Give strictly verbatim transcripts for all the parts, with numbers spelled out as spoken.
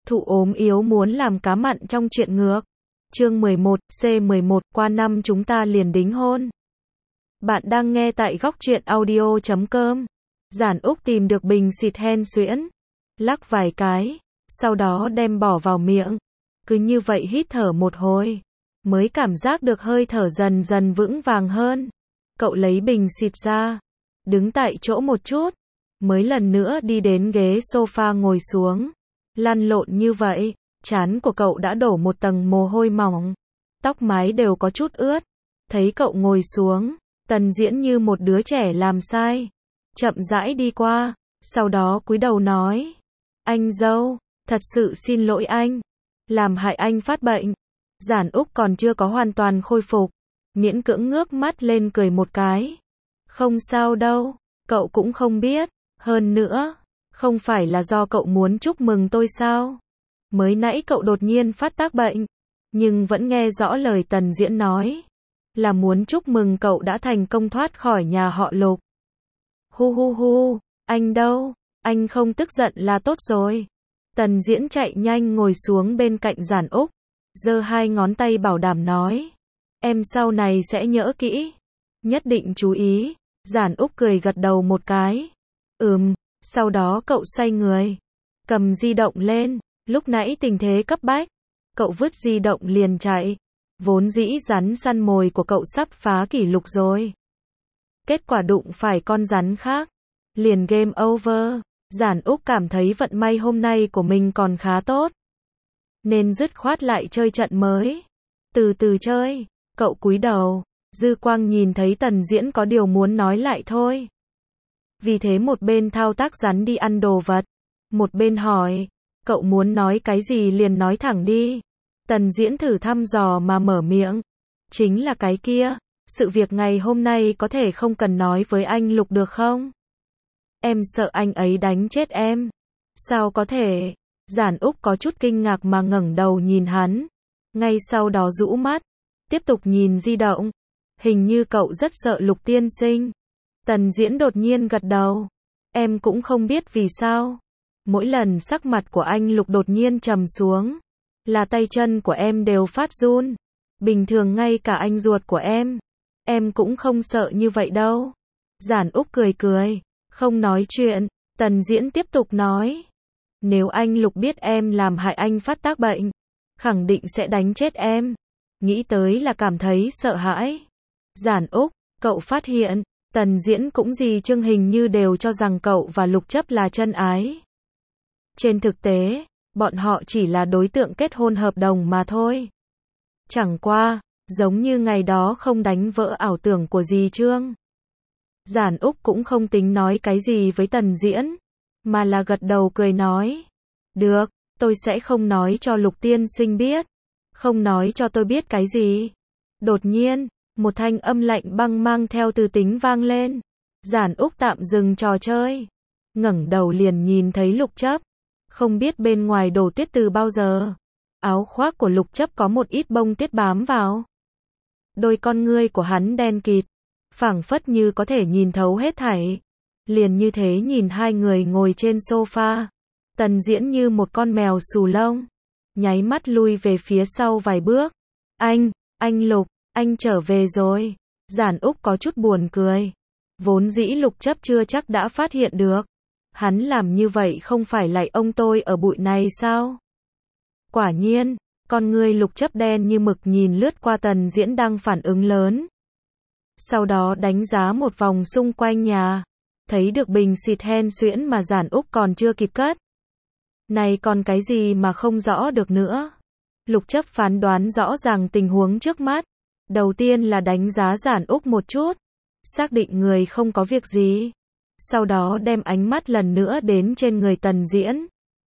Thụ ốm yếu muốn làm cá mặn trong chuyện ngược. Chương mười một, C mười một, qua năm chúng ta liền đính hôn. Bạn đang nghe tại góc truyện audio chấm com. Giản Úc tìm được bình xịt hen suyễn, lắc vài cái, sau đó đem bỏ vào miệng. Cứ như vậy hít thở một hồi, mới cảm giác được hơi thở dần dần vững vàng hơn. Cậu lấy bình xịt ra, đứng tại chỗ một chút, mới lần nữa đi đến ghế sofa ngồi xuống. Lăn lộn như vậy, trán của cậu đã đổ một tầng mồ hôi mỏng, tóc mái đều có chút ướt. Thấy cậu ngồi xuống, Tần Diễn như một đứa trẻ làm sai, chậm rãi đi qua, sau đó cúi đầu nói: "Anh dâu, thật sự xin lỗi anh, làm hại anh phát bệnh." Giản Úc còn chưa có hoàn toàn khôi phục, miễn cưỡng ngước mắt lên cười một cái. "Không sao đâu, cậu cũng không biết, hơn nữa, không phải là do cậu muốn chúc mừng tôi sao? Mới nãy cậu đột nhiên phát tác bệnh, nhưng vẫn nghe rõ lời Tần Diễn nói, là muốn chúc mừng cậu đã thành công thoát khỏi nhà họ Lục." "Hu hu hu, anh đâu, anh không tức giận là tốt rồi." Tần Diễn chạy nhanh ngồi xuống bên cạnh Giản Úc, giơ hai ngón tay bảo đảm nói: "Em sau này sẽ nhớ kỹ, nhất định chú ý." Giản Úc cười gật đầu một cái. Ừm, sau đó cậu xoay người, cầm di động lên, lúc nãy tình thế cấp bách, cậu vứt di động liền chạy. Vốn dĩ rắn săn mồi của cậu sắp phá kỷ lục rồi. Kết quả đụng phải con rắn khác, liền game over. Giản Úc cảm thấy vận may hôm nay của mình còn khá tốt, nên dứt khoát lại chơi trận mới. Từ từ chơi, cậu cúi đầu, dư quang nhìn thấy Tần Diễn có điều muốn nói lại thôi. Vì thế một bên thao tác rắn đi ăn đồ vật, một bên hỏi: "Cậu muốn nói cái gì liền nói thẳng đi." Tần Diễn thử thăm dò mà mở miệng: "Chính là cái kia, sự việc ngày hôm nay có thể không cần nói với anh Lục được không? Em sợ anh ấy đánh chết em." "Sao có thể?" Giản Úc có chút kinh ngạc mà ngẩng đầu nhìn hắn, ngay sau đó rũ mắt, tiếp tục nhìn di động. "Hình như cậu rất sợ Lục tiên sinh." Tần Diễn đột nhiên gật đầu. "Em cũng không biết vì sao, mỗi lần sắc mặt của anh Lục đột nhiên trầm xuống, là tay chân của em đều phát run. Bình thường ngay cả anh ruột của em, em cũng không sợ như vậy đâu." Giản Úc cười cười, không nói chuyện. Tần Diễn tiếp tục nói: "Nếu anh Lục biết em làm hại anh phát tác bệnh, khẳng định sẽ đánh chết em." Nghĩ tới là cảm thấy sợ hãi. "Giản Úc, cậu phát hiện, Tần Diễn cũng gì Trương hình như đều cho rằng cậu và Lục Chấp là chân ái. Trên thực tế, bọn họ chỉ là đối tượng kết hôn hợp đồng mà thôi. Chẳng qua, giống như ngày đó không đánh vỡ ảo tưởng của dì Trương." Giản Úc cũng không tính nói cái gì với Tần Diễn, mà là gật đầu cười nói: "Được, tôi sẽ không nói cho Lục tiên sinh biết." "Không nói cho tôi biết cái gì?" Đột nhiên, một thanh âm lạnh băng mang theo từ tính vang lên. Giản Úc tạm dừng trò chơi, ngẩng đầu liền nhìn thấy Lục Chấp. Không biết bên ngoài đổ tuyết từ bao giờ, áo khoác của Lục Chấp có một ít bông tuyết bám vào. Đôi con ngươi của hắn đen kịt, phảng phất như có thể nhìn thấu hết thảy. Liền như thế nhìn hai người ngồi trên sofa, Tần Diễn như một con mèo xù lông, nháy mắt lui về phía sau vài bước. "Anh, anh Lục, anh trở về rồi." Giản Úc có chút buồn cười. Vốn dĩ Lục Chấp chưa chắc đã phát hiện được. Hắn làm như vậy không phải lại ông tôi ở bụi này sao? Quả nhiên, con ngươi Lục Chấp đen như mực nhìn lướt qua Tần Diễn đang phản ứng lớn. Sau đó đánh giá một vòng xung quanh nhà, thấy được bình xịt hen suyễn mà Giản Úc còn chưa kịp cất. Này còn cái gì mà không rõ được nữa? Lục Chấp phán đoán rõ ràng tình huống trước mắt. Đầu tiên là đánh giá Giản Úc một chút, xác định người không có việc gì. Sau đó đem ánh mắt lần nữa đến trên người Tần Diễn.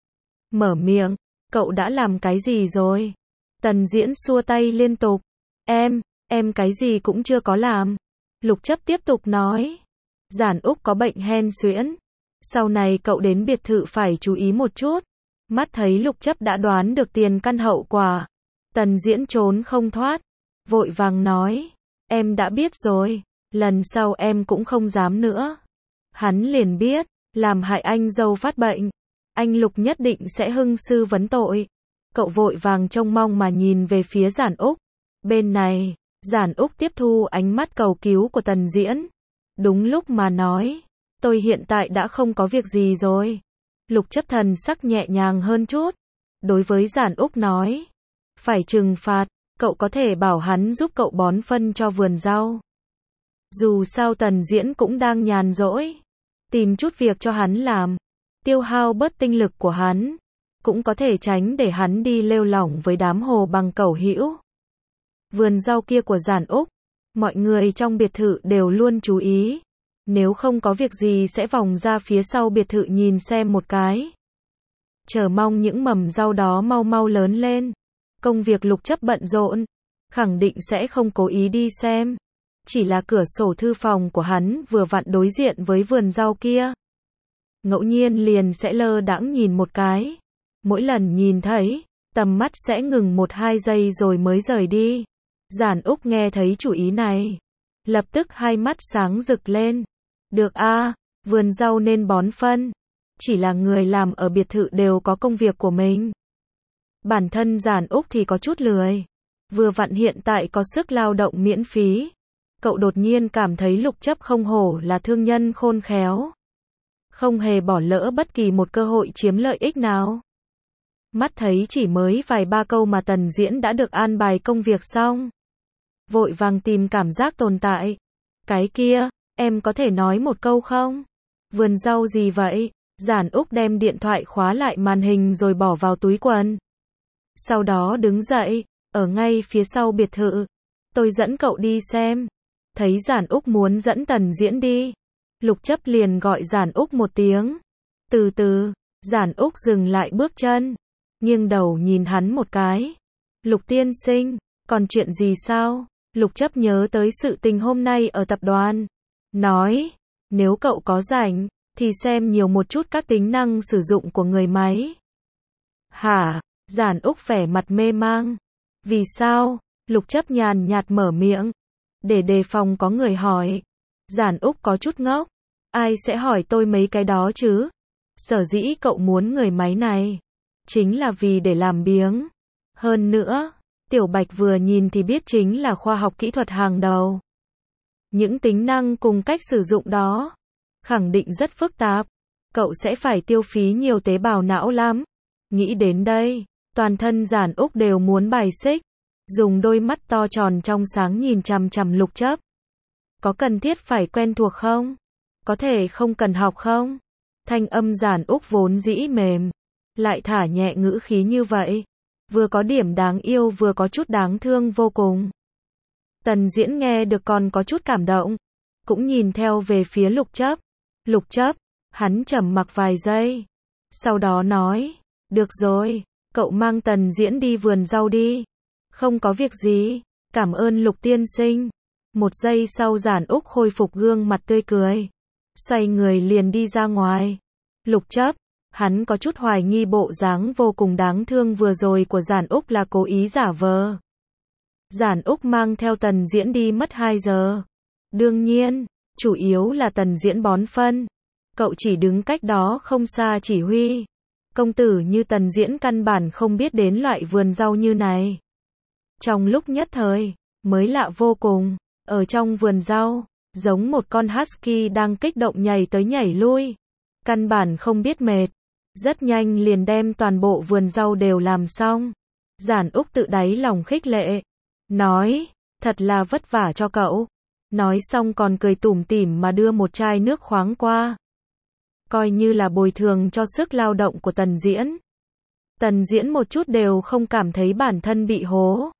Mở miệng: "Cậu đã làm cái gì rồi?" Tần Diễn xua tay liên tục. Em, em cái gì cũng chưa có làm." Lục Chấp tiếp tục nói: "Giản Úc có bệnh hen suyễn. Sau này cậu đến biệt thự phải chú ý một chút." Mắt thấy Lục Chấp đã đoán được tiền căn hậu quả, Tần Diễn trốn không thoát, vội vàng nói: "Em đã biết rồi, lần sau em cũng không dám nữa." Hắn liền biết, làm hại anh dâu phát bệnh, anh Lục nhất định sẽ hưng sư vấn tội. Cậu vội vàng trông mong mà nhìn về phía Giản Úc. Bên này, Giản Úc tiếp thu ánh mắt cầu cứu của Tần Diễn. Đúng lúc mà nói, tôi hiện tại đã không có việc gì rồi. Lục chấp thần sắc nhẹ nhàng hơn chút. Đối với Giản Úc nói, phải trừng phạt, cậu có thể bảo hắn giúp cậu bón phân cho vườn rau. Dù sao Tần Diễn cũng đang nhàn rỗi, tìm chút việc cho hắn làm, tiêu hao bớt tinh lực của hắn, cũng có thể tránh để hắn đi lêu lỏng với đám hồ bằng cẩu hữu. Vườn rau kia của Giản Úc, mọi người trong biệt thự đều luôn chú ý, nếu không có việc gì sẽ vòng ra phía sau biệt thự nhìn xem một cái. Chờ mong những mầm rau đó mau mau lớn lên. Công việc Lục chấp bận rộn, khẳng định sẽ không cố ý đi xem. Chỉ là cửa sổ thư phòng của hắn vừa vặn đối diện với vườn rau kia. Ngẫu nhiên liền sẽ lơ đãng nhìn một cái. Mỗi lần nhìn thấy, tầm mắt sẽ ngừng một hai giây rồi mới rời đi. Giản Úc nghe thấy chủ ý này, lập tức hai mắt sáng rực lên. Được a, vườn rau nên bón phân. Chỉ là người làm ở biệt thự đều có công việc của mình. Bản thân Giản Úc thì có chút lười. Vừa vặn hiện tại có sức lao động miễn phí. Cậu đột nhiên cảm thấy Lục chấp không hổ là thương nhân khôn khéo. Không hề bỏ lỡ bất kỳ một cơ hội chiếm lợi ích nào. Mắt thấy chỉ mới vài ba câu mà Tần Diễn đã được an bài công việc xong. Vội vàng tìm cảm giác tồn tại. Cái kia, em có thể nói một câu không? Vườn rau gì vậy? Giản Úc đem điện thoại khóa lại màn hình rồi bỏ vào túi quần. Sau đó đứng dậy, ở ngay phía sau biệt thự. Tôi dẫn cậu đi xem. Thấy Giản Úc muốn dẫn Tần Diễn đi. Lục chấp liền gọi Giản Úc một tiếng. Từ từ, Giản Úc dừng lại bước chân. Nghiêng đầu nhìn hắn một cái. Lục tiên sinh, còn chuyện gì sao? Lục chấp nhớ tới sự tình hôm nay ở tập đoàn. Nói, nếu cậu có rảnh, thì xem nhiều một chút các tính năng sử dụng của người máy. Hả? Giản Úc vẻ mặt mê mang. Vì sao? Lục chấp nhàn nhạt mở miệng. Để đề phòng có người hỏi. Giản Úc có chút ngốc. Ai sẽ hỏi tôi mấy cái đó chứ? Sở dĩ cậu muốn người máy này, chính là vì để làm biếng. Hơn nữa, Tiểu Bạch vừa nhìn thì biết chính là khoa học kỹ thuật hàng đầu. Những tính năng cùng cách sử dụng đó, khẳng định rất phức tạp. Cậu sẽ phải tiêu phí nhiều tế bào não lắm. Nghĩ đến đây, toàn thân Giản Úc đều muốn bài xích. Dùng đôi mắt to tròn trong sáng nhìn chằm chằm Lục chấp. Có cần thiết phải quen thuộc không? Có thể không cần học không? Thanh âm Giản Úc vốn dĩ mềm, lại thả nhẹ ngữ khí như vậy. Vừa có điểm đáng yêu vừa có chút đáng thương vô cùng. Tần Diễn nghe được còn có chút cảm động. Cũng nhìn theo về phía Lục chấp. Lục chấp, hắn trầm mặc vài giây. Sau đó nói, được rồi, cậu mang Tần Diễn đi vườn rau đi. Không có việc gì, cảm ơn Lục tiên sinh. Một giây sau Giản Úc khôi phục gương mặt tươi cười. Xoay người liền đi ra ngoài. Lục chấp, hắn có chút hoài nghi bộ dáng vô cùng đáng thương vừa rồi của Giản Úc là cố ý giả vờ. Giản Úc mang theo Tần Diễn đi mất hai giờ. Đương nhiên, chủ yếu là Tần Diễn bón phân. Cậu chỉ đứng cách đó không xa chỉ huy. Công tử như Tần Diễn căn bản không biết đến loại vườn rau như này. Trong lúc nhất thời, mới lạ vô cùng. Ở trong vườn rau, giống một con husky đang kích động nhảy tới nhảy lui. Căn bản không biết mệt. Rất nhanh liền đem toàn bộ vườn rau đều làm xong. Giản Úc tự đáy lòng khích lệ. Nói, thật là vất vả cho cậu. Nói xong còn cười tủm tỉm mà đưa một chai nước khoáng qua. Coi như là bồi thường cho sức lao động của Tần Diễn. Tần Diễn một chút đều không cảm thấy bản thân bị hố.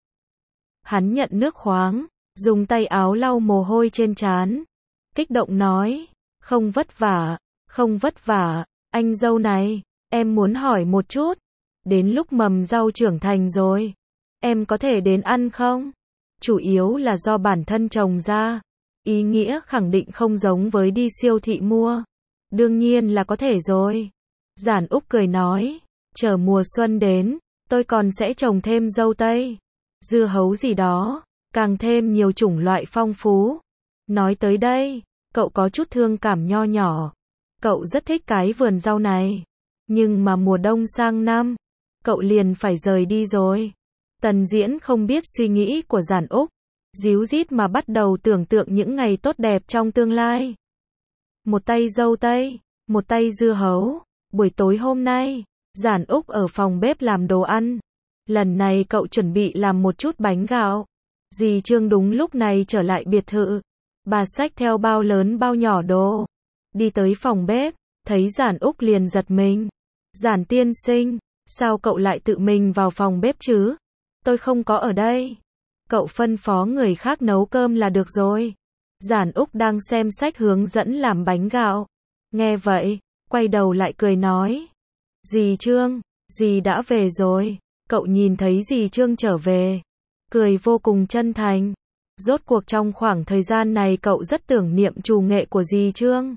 Hắn nhận nước khoáng, dùng tay áo lau mồ hôi trên trán. Kích động nói, không vất vả, không vất vả, anh dâu này, em muốn hỏi một chút. Đến lúc mầm rau trưởng thành rồi, em có thể đến ăn không? Chủ yếu là do bản thân trồng ra. Ý nghĩa khẳng định không giống với đi siêu thị mua. Đương nhiên là có thể rồi. Giản Úc cười nói, chờ mùa xuân đến, tôi còn sẽ trồng thêm dâu tây, dưa hấu gì đó, càng thêm nhiều chủng loại phong phú. Nói tới đây, cậu có chút thương cảm nho nhỏ. Cậu rất thích cái vườn rau này. Nhưng mà mùa đông sang năm, cậu liền phải rời đi rồi. Tần Diễn không biết suy nghĩ của Giản Úc, díu dít mà bắt đầu tưởng tượng những ngày tốt đẹp trong tương lai. Một tay dâu tây, một tay dưa hấu. Buổi tối hôm nay, Giản Úc ở phòng bếp làm đồ ăn. Lần này cậu chuẩn bị làm một chút bánh gạo. Dì Trương đúng lúc này trở lại biệt thự. Bà xách theo bao lớn bao nhỏ đồ. Đi tới phòng bếp, thấy Giản Úc liền giật mình. Giản tiên sinh, sao cậu lại tự mình vào phòng bếp chứ? Tôi không có ở đây. Cậu phân phó người khác nấu cơm là được rồi. Giản Úc đang xem sách hướng dẫn làm bánh gạo. Nghe vậy, quay đầu lại cười nói. Dì Trương, dì đã về rồi. Cậu nhìn thấy dì Trương trở về. Cười vô cùng chân thành. Rốt cuộc trong khoảng thời gian này cậu rất tưởng niệm trù nghệ của dì Trương.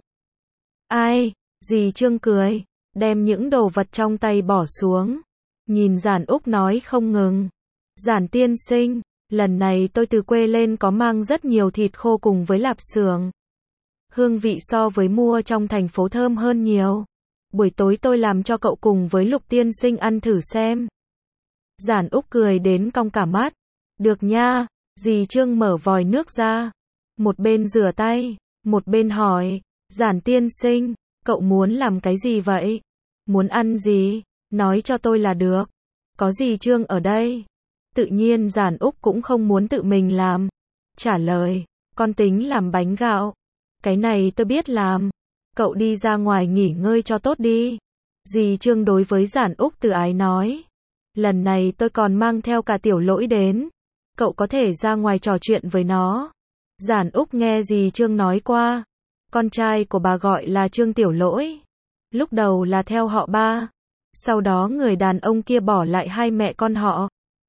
Ai? Dì Trương cười, đem những đồ vật trong tay bỏ xuống. Nhìn Giản Úc nói không ngừng. Giản tiên sinh, lần này tôi từ quê lên có mang rất nhiều thịt khô cùng với lạp xưởng. Hương vị so với mua trong thành phố thơm hơn nhiều. Buổi tối tôi làm cho cậu cùng với Lục tiên sinh ăn thử xem. Giản Úc cười đến cong cả mắt. Được nha. Dì Trương mở vòi nước ra. Một bên rửa tay, một bên hỏi. Giản tiên sinh, cậu muốn làm cái gì vậy? Muốn ăn gì? Nói cho tôi là được. Có dì Trương ở đây. Tự nhiên Giản Úc cũng không muốn tự mình làm. Trả lời, con tính làm bánh gạo. Cái này tôi biết làm. Cậu đi ra ngoài nghỉ ngơi cho tốt đi. Dì Trương đối với Giản Úc từ ái nói. Lần này tôi còn mang theo cả Tiểu Lỗi đến. Cậu có thể ra ngoài trò chuyện với nó. Giản Úc nghe dì Trương nói qua. Con trai của bà gọi là Trương Tiểu Lỗi. Lúc đầu là theo họ ba. Sau đó người đàn ông kia bỏ lại hai mẹ con họ.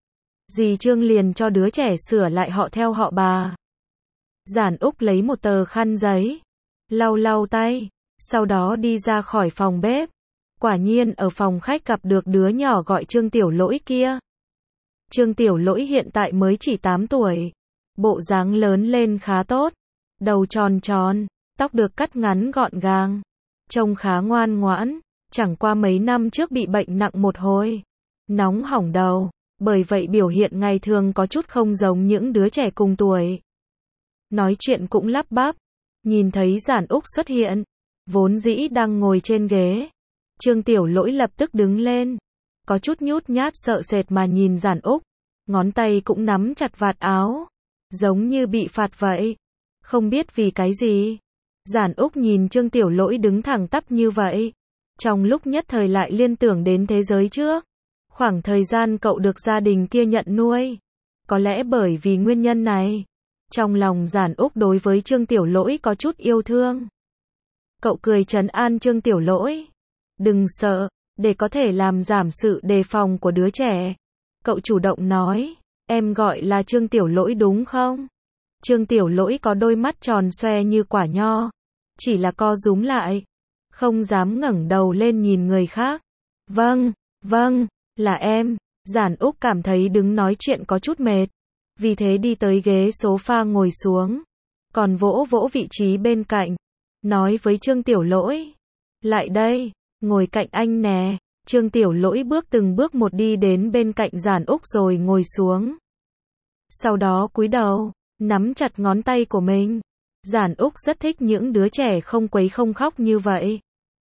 Dì Trương liền cho đứa trẻ sửa lại họ theo họ bà. Giản Úc lấy một tờ khăn giấy. Lau lau tay. Sau đó đi ra khỏi phòng bếp. Quả nhiên ở phòng khách gặp được đứa nhỏ gọi Trương Tiểu Lỗi kia. Trương Tiểu Lỗi hiện tại mới chỉ tám tuổi. Bộ dáng lớn lên khá tốt. Đầu tròn tròn, tóc được cắt ngắn gọn gàng. Trông khá ngoan ngoãn. Chẳng qua mấy năm trước bị bệnh nặng một hồi. Nóng hỏng đầu. Bởi vậy biểu hiện ngày thường có chút không giống những đứa trẻ cùng tuổi. Nói chuyện cũng lắp bắp. Nhìn thấy Giản Úc xuất hiện. Vốn dĩ đang ngồi trên ghế. Trương Tiểu Lỗi lập tức đứng lên. Có chút nhút nhát sợ sệt mà nhìn Giản Úc. Ngón tay cũng nắm chặt vạt áo. Giống như bị phạt vậy. Không biết vì cái gì. Giản Úc nhìn Trương Tiểu Lỗi đứng thẳng tắp như vậy. Trong lúc nhất thời lại liên tưởng đến thế giới trước. Khoảng thời gian cậu được gia đình kia nhận nuôi. Có lẽ bởi vì nguyên nhân này. Trong lòng Giản Úc đối với Trương Tiểu Lỗi có chút yêu thương. Cậu cười trấn an Trương Tiểu Lỗi. Đừng sợ, để có thể làm giảm sự đề phòng của đứa trẻ. Cậu chủ động nói, em gọi là Trương Tiểu Lỗi đúng không? Trương Tiểu Lỗi có đôi mắt tròn xoe như quả nho. Chỉ là co rúm lại. Không dám ngẩng đầu lên nhìn người khác. Vâng, vâng, là em. Giản Úc cảm thấy đứng nói chuyện có chút mệt. Vì thế đi tới ghế sofa ngồi xuống. Còn vỗ vỗ vị trí bên cạnh. Nói với Trương Tiểu Lỗi. Lại đây, ngồi cạnh anh nè. Trương Tiểu Lỗi bước từng bước một đi đến bên cạnh Giản Úc rồi ngồi xuống. Sau đó cúi đầu, nắm chặt ngón tay của mình. Giản Úc rất thích những đứa trẻ không quấy không khóc như vậy.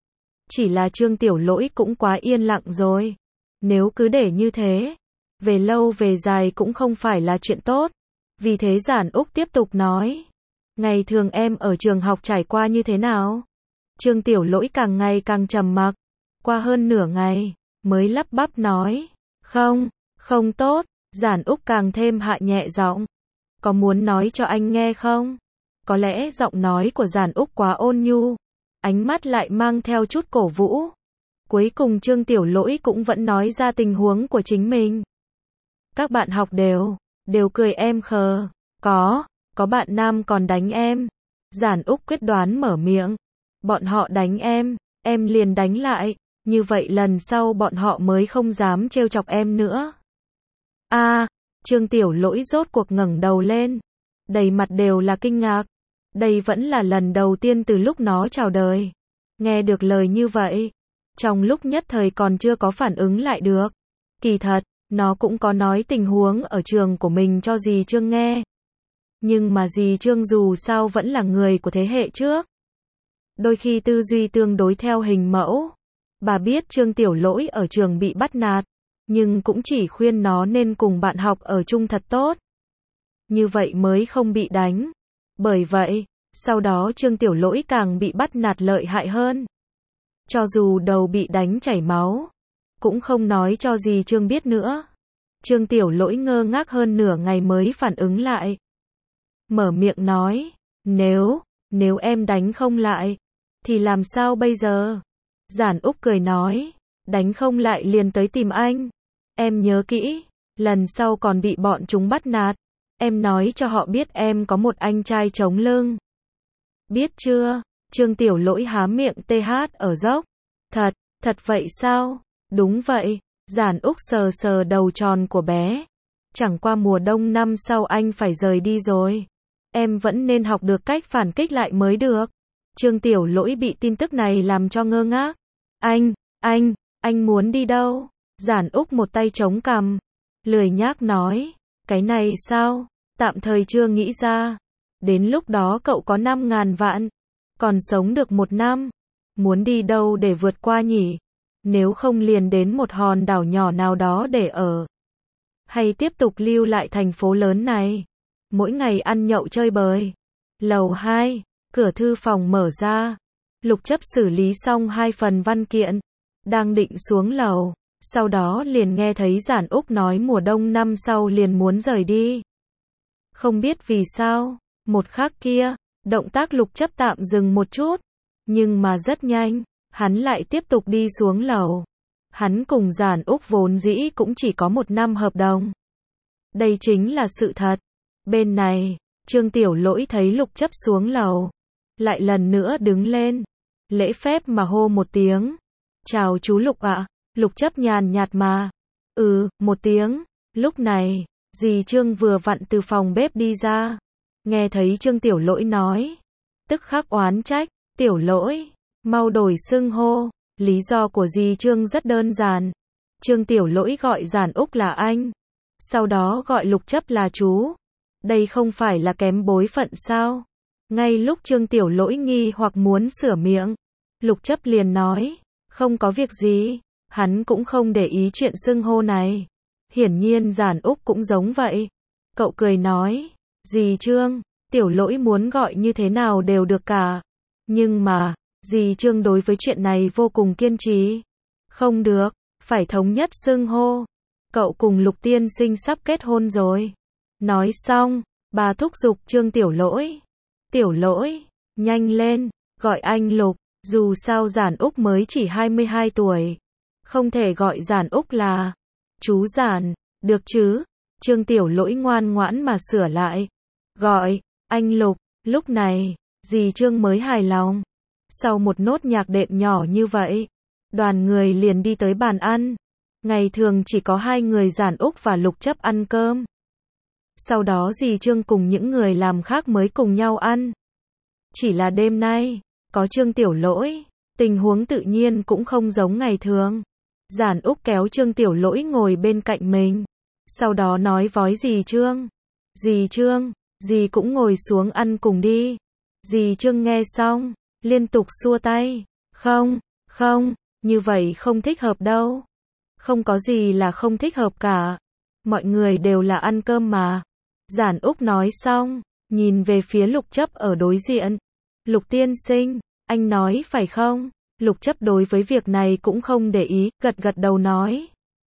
Chỉ là Trương Tiểu Lỗi cũng quá yên lặng rồi. Nếu cứ để như thế, về lâu về dài cũng không phải là chuyện tốt. Vì thế Giản Úc tiếp tục nói. Ngày thường em ở trường học trải qua như thế nào? Trương Tiểu Lỗi càng ngày càng trầm mặc. Qua hơn nửa ngày, mới lắp bắp nói. Không, không tốt. Giản Úc càng thêm hạ nhẹ giọng. Có muốn nói cho anh nghe không? Có lẽ giọng nói của Giản Úc quá ôn nhu. Ánh mắt lại mang theo chút cổ vũ. Cuối cùng Trương Tiểu Lỗi cũng vẫn nói ra tình huống của chính mình. Các bạn học đều, đều cười em khờ. Có, có bạn nam còn đánh em. Giản Úc quyết đoán mở miệng. Bọn họ đánh em, em liền đánh lại. Như vậy lần sau bọn họ mới không dám trêu chọc em nữa. A, à, Trương Tiểu Lỗi rốt cuộc ngẩng đầu lên. Đầy mặt đều là kinh ngạc. Đây vẫn là lần đầu tiên từ lúc nó chào đời. Nghe được lời như vậy. Trong lúc nhất thời còn chưa có phản ứng lại được. Kỳ thật, nó cũng có nói tình huống ở trường của mình cho dì Trương nghe. Nhưng mà dì Trương dù sao vẫn là người của thế hệ trước. Đôi khi tư duy tương đối theo hình mẫu. Bà biết Trương Tiểu Lỗi ở trường bị bắt nạt, nhưng cũng chỉ khuyên nó nên cùng bạn học ở chung thật tốt. Như vậy mới không bị đánh. Bởi vậy, sau đó Trương Tiểu Lỗi càng bị bắt nạt lợi hại hơn. Cho dù đầu bị đánh chảy máu, cũng không nói cho dì Trương biết nữa. Trương Tiểu Lỗi ngơ ngác hơn nửa ngày mới phản ứng lại. Mở miệng nói, nếu, nếu em đánh không lại, thì làm sao bây giờ? Giản Úc cười nói, đánh không lại liền tới tìm anh. Em nhớ kỹ, lần sau còn bị bọn chúng bắt nạt, em nói cho họ biết em có một anh trai chống lưng. Biết chưa? Trương Tiểu Lỗi há miệng tê hát ở dốc. Thật, thật vậy sao? Đúng vậy. Giản Úc sờ sờ đầu tròn của bé. Chẳng qua mùa đông năm sau anh phải rời đi rồi. Em vẫn nên học được cách phản kích lại mới được. Trương Tiểu Lỗi bị tin tức này làm cho ngơ ngác. Anh, anh, anh muốn đi đâu? Giản Úc một tay chống cằm, lười nhác nói, cái này sao? Tạm thời chưa nghĩ ra. Đến lúc đó cậu có năm ngàn vạn, còn sống được một năm. Muốn đi đâu để vượt qua nhỉ? Nếu không liền đến một hòn đảo nhỏ nào đó để ở. Hay tiếp tục lưu lại thành phố lớn này? Mỗi ngày ăn nhậu chơi bời. Lầu hai, cửa thư phòng mở ra. Lục Chấp xử lý xong hai phần văn kiện, đang định xuống lầu, sau đó liền nghe thấy Giản Úc nói mùa đông năm sau liền muốn rời đi. Không biết vì sao, một khắc kia, động tác Lục Chấp tạm dừng một chút, nhưng mà rất nhanh, hắn lại tiếp tục đi xuống lầu. Hắn cùng Giản Úc vốn dĩ cũng chỉ có một năm hợp đồng. Đây chính là sự thật. Bên này, Trương Tiểu Lỗi thấy Lục Chấp xuống lầu, lại lần nữa đứng lên, lễ phép mà hô một tiếng. Chào chú Lục ạ. Lục Chấp nhàn nhạt mà. Ừ, một tiếng. Lúc này, dì Trương vừa vặn từ phòng bếp đi ra. Nghe thấy Trương Tiểu Lỗi nói. Tức khắc oán trách. Tiểu Lỗi, mau đổi xưng hô. Lý do của dì Trương rất đơn giản. Trương Tiểu Lỗi gọi Giản Úc là anh. Sau đó gọi Lục Chấp là chú. Đây không phải là kém bối phận sao? Ngay lúc Trương Tiểu Lỗi nghi hoặc muốn sửa miệng, Lục Chấp liền nói, không có việc gì. Hắn cũng không để ý chuyện xưng hô này. Hiển nhiên Giản Úc cũng giống vậy. Cậu cười nói, dì Trương, Tiểu Lỗi muốn gọi như thế nào đều được cả. Nhưng mà, dì Trương đối với chuyện này vô cùng kiên trì. Không được, phải thống nhất xưng hô. Cậu cùng Lục tiên sinh sắp kết hôn rồi. Nói xong, bà thúc giục Trương Tiểu Lỗi. Tiểu Lỗi, nhanh lên, gọi anh Lục. Dù sao Giản Úc mới chỉ hai mươi hai tuổi. Không thể gọi Giản Úc là chú Giản, được chứ? Trương Tiểu Lỗi ngoan ngoãn mà sửa lại. Gọi, anh Lục. Lúc này, dì Trương mới hài lòng. Sau một nốt nhạc đệm nhỏ như vậy, đoàn người liền đi tới bàn ăn. Ngày thường chỉ có hai người Giản Úc và Lục Chấp ăn cơm. Sau đó dì Trương cùng những người làm khác mới cùng nhau ăn. Chỉ là đêm nay, có Trương Tiểu Lỗi, tình huống tự nhiên cũng không giống ngày thường. Giản Úc kéo Trương Tiểu Lỗi ngồi bên cạnh mình. Sau đó nói với dì Trương. Dì Trương, dì cũng ngồi xuống ăn cùng đi. Dì Trương nghe xong, liên tục xua tay. Không, không, như vậy không thích hợp đâu. Không có gì là không thích hợp cả. Mọi người đều là ăn cơm mà. Giản Úc nói xong, nhìn về phía Lục Chấp ở đối diện. Lục tiên sinh, anh nói phải không? Lục Chấp đối với việc này cũng không để ý, gật gật đầu nói.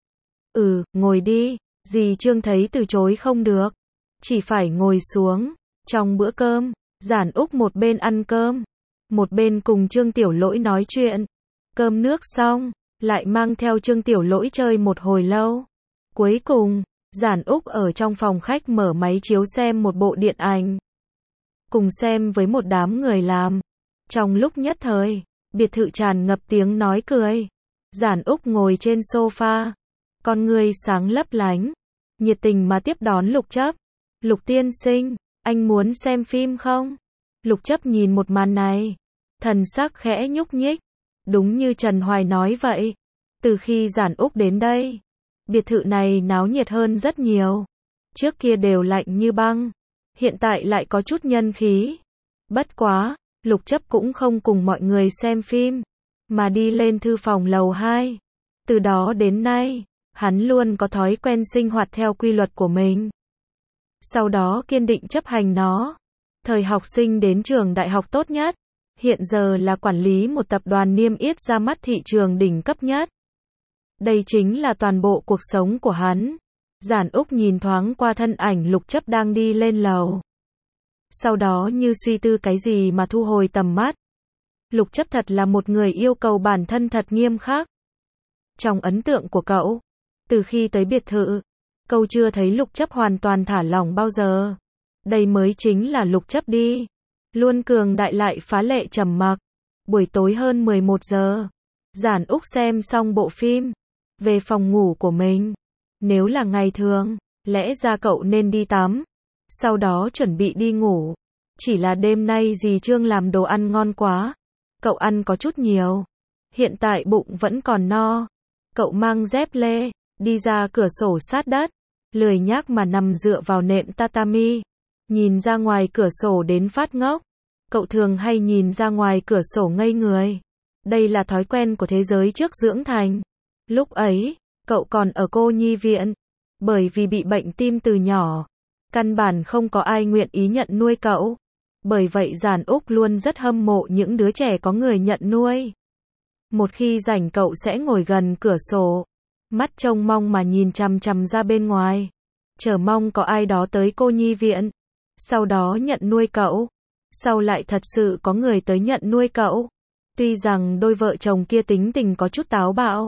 Ừ, ngồi đi. Dì Trương thấy từ chối không được, chỉ phải ngồi xuống. Trong bữa cơm, Giản Úc một bên ăn cơm, một bên cùng Trương Tiểu Lỗi nói chuyện. Cơm nước xong, lại mang theo Trương Tiểu Lỗi chơi một hồi lâu. Cuối cùng, Giản Úc ở trong phòng khách mở máy chiếu xem một bộ điện ảnh. Cùng xem với một đám người làm. Trong lúc nhất thời, biệt thự tràn ngập tiếng nói cười. Giản Úc ngồi trên sofa, con người sáng lấp lánh, nhiệt tình mà tiếp đón Lục Chấp. Lục tiên sinh, anh muốn xem phim không? Lục Chấp nhìn một màn này, thần sắc khẽ nhúc nhích. Đúng như Trần Hoài nói vậy. Từ khi Giản Úc đến đây, biệt thự này náo nhiệt hơn rất nhiều. Trước kia đều lạnh như băng, hiện tại lại có chút nhân khí. Bất quá, Lục Chấp cũng không cùng mọi người xem phim, mà đi lên thư phòng lầu hai. Từ đó đến nay, hắn luôn có thói quen sinh hoạt theo quy luật của mình. Sau đó kiên định chấp hành nó. Thời học sinh đến trường đại học tốt nhất, hiện giờ là quản lý một tập đoàn niêm yết ra mắt thị trường đỉnh cấp nhất. Đây chính là toàn bộ cuộc sống của hắn. Giản Úc nhìn thoáng qua thân ảnh Lục Chấp đang đi lên lầu. Sau đó như suy tư cái gì mà thu hồi tầm mắt. Lục Chấp thật là một người yêu cầu bản thân thật nghiêm khắc. Trong ấn tượng của cậu, từ khi tới biệt thự, cậu chưa thấy Lục Chấp hoàn toàn thả lỏng bao giờ. Đây mới chính là Lục Chấp đi. Luôn cường đại lại phá lệ trầm mặc. Buổi tối hơn mười một giờ, Giản Úc xem xong bộ phim, về phòng ngủ của mình. Nếu là ngày thường, lẽ ra cậu nên đi tắm, sau đó chuẩn bị đi ngủ. Chỉ là đêm nay dì Trương làm đồ ăn ngon quá, cậu ăn có chút nhiều. Hiện tại bụng vẫn còn no. Cậu mang dép lê, đi ra cửa sổ sát đất, lười nhác mà nằm dựa vào nệm tatami, nhìn ra ngoài cửa sổ đến phát ngốc. Cậu thường hay nhìn ra ngoài cửa sổ ngây người. Đây là thói quen của thế giới trước dưỡng thành. Lúc ấy, cậu còn ở cô nhi viện, bởi vì bị bệnh tim từ nhỏ, căn bản không có ai nguyện ý nhận nuôi cậu. Bởi vậy Giản Úc luôn rất hâm mộ những đứa trẻ có người nhận nuôi. Một khi rảnh cậu sẽ ngồi gần cửa sổ, mắt trông mong mà nhìn chằm chằm ra bên ngoài, chờ mong có ai đó tới cô nhi viện, sau đó nhận nuôi cậu. Sau lại thật sự có người tới nhận nuôi cậu. Tuy rằng đôi vợ chồng kia tính tình có chút táo bạo,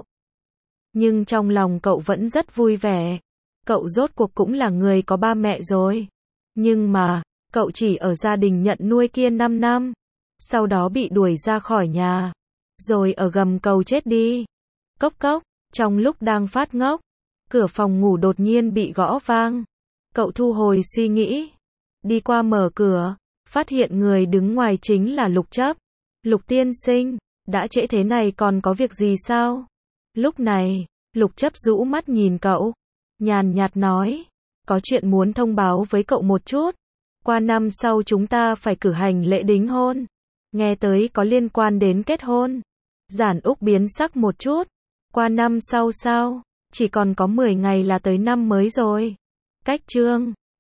nhưng trong lòng cậu vẫn rất vui vẻ. Cậu rốt cuộc cũng là người có ba mẹ rồi. Nhưng mà, cậu chỉ ở gia đình nhận nuôi kia năm năm, sau đó bị đuổi ra khỏi nhà, rồi ở gầm cầu chết đi. Cốc cốc, trong lúc đang phát ngốc, cửa phòng ngủ đột nhiên bị gõ vang. Cậu thu hồi suy nghĩ, đi qua mở cửa, phát hiện người đứng ngoài chính là Lục Chấp. Lục tiên sinh, đã trễ thế này còn có việc gì sao? Lúc này, Lục Chấp rũ mắt nhìn cậu, nhàn nhạt nói, có chuyện muốn thông báo với cậu một chút. Qua năm sau chúng ta phải cử hành lễ đính hôn. Nghe tới có liên quan đến kết hôn. Giản Úc biến sắc một chút. Qua năm sau sao? Chỉ còn có mười ngày là tới năm mới rồi. Cách chương